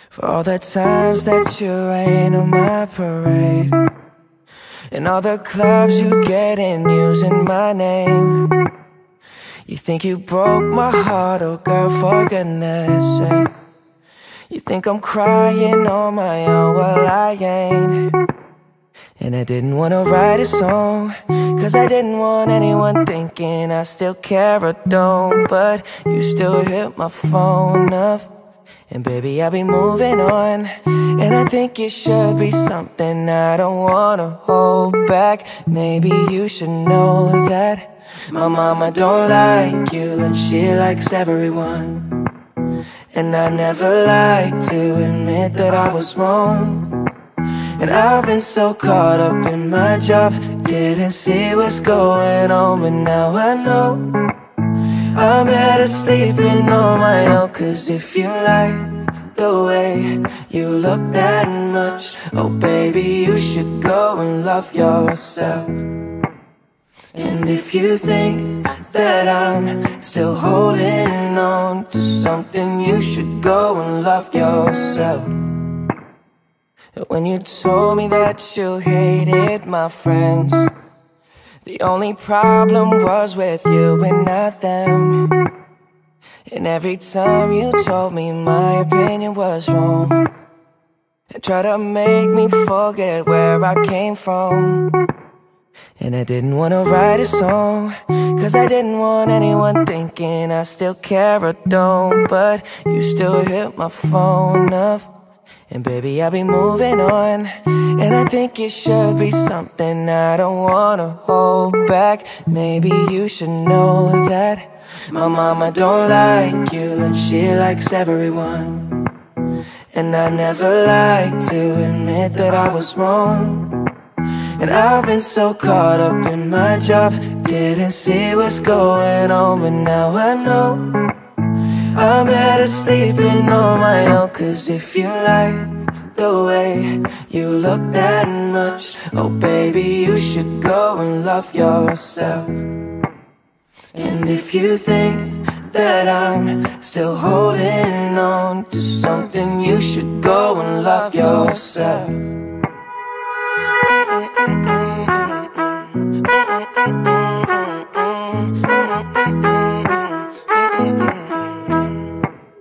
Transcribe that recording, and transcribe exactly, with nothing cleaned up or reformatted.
For all the times that you rain on my parade, and all the clubs you get in using my name. You think you broke my heart, oh girl, for goodness sake. You think I'm crying on my own, well I ain't. And I didn't wanna write a song, cause I didn't want anyone thinking I still care or don't. But you still hit my phone up, and baby I'll be moving on. And I think it should be something I don't wanna hold back. Maybe you should know that my mama don't like you, and she likes everyone. And I never like to admit that I was wrong. And I've been so caught up in my job, didn't see what's going on. But now I know I'm better sleeping on my own. Cause if you like the way you look that much, oh baby, you should go and love yourself. And if you think that I'm still holding on to something, you should go and love yourself. When you told me that you hated my friends, the only problem was with you and not them. And every time you told me my opinion was wrong, and tried to make me forget where I came from. And I didn't wanna write a song, cause I didn't want anyone thinking I still care or don't. But you still hit my phone up, and baby I'll be moving on. And I think it should be something I don't wanna hold back. Maybe you should know that my mama don't like you, and she likes everyone. And I never like to admit that I was wrong. And I've been so caught up in my job, didn't see what's going on. But now I know I'm better sleeping on my own. Cause if you like the way you look that much, oh baby, you should go and love yourself. And if you think that I'm still holding on to something, you should go and love yourself. Mm-mm-mm-mm. Mm-mm-mm-mm.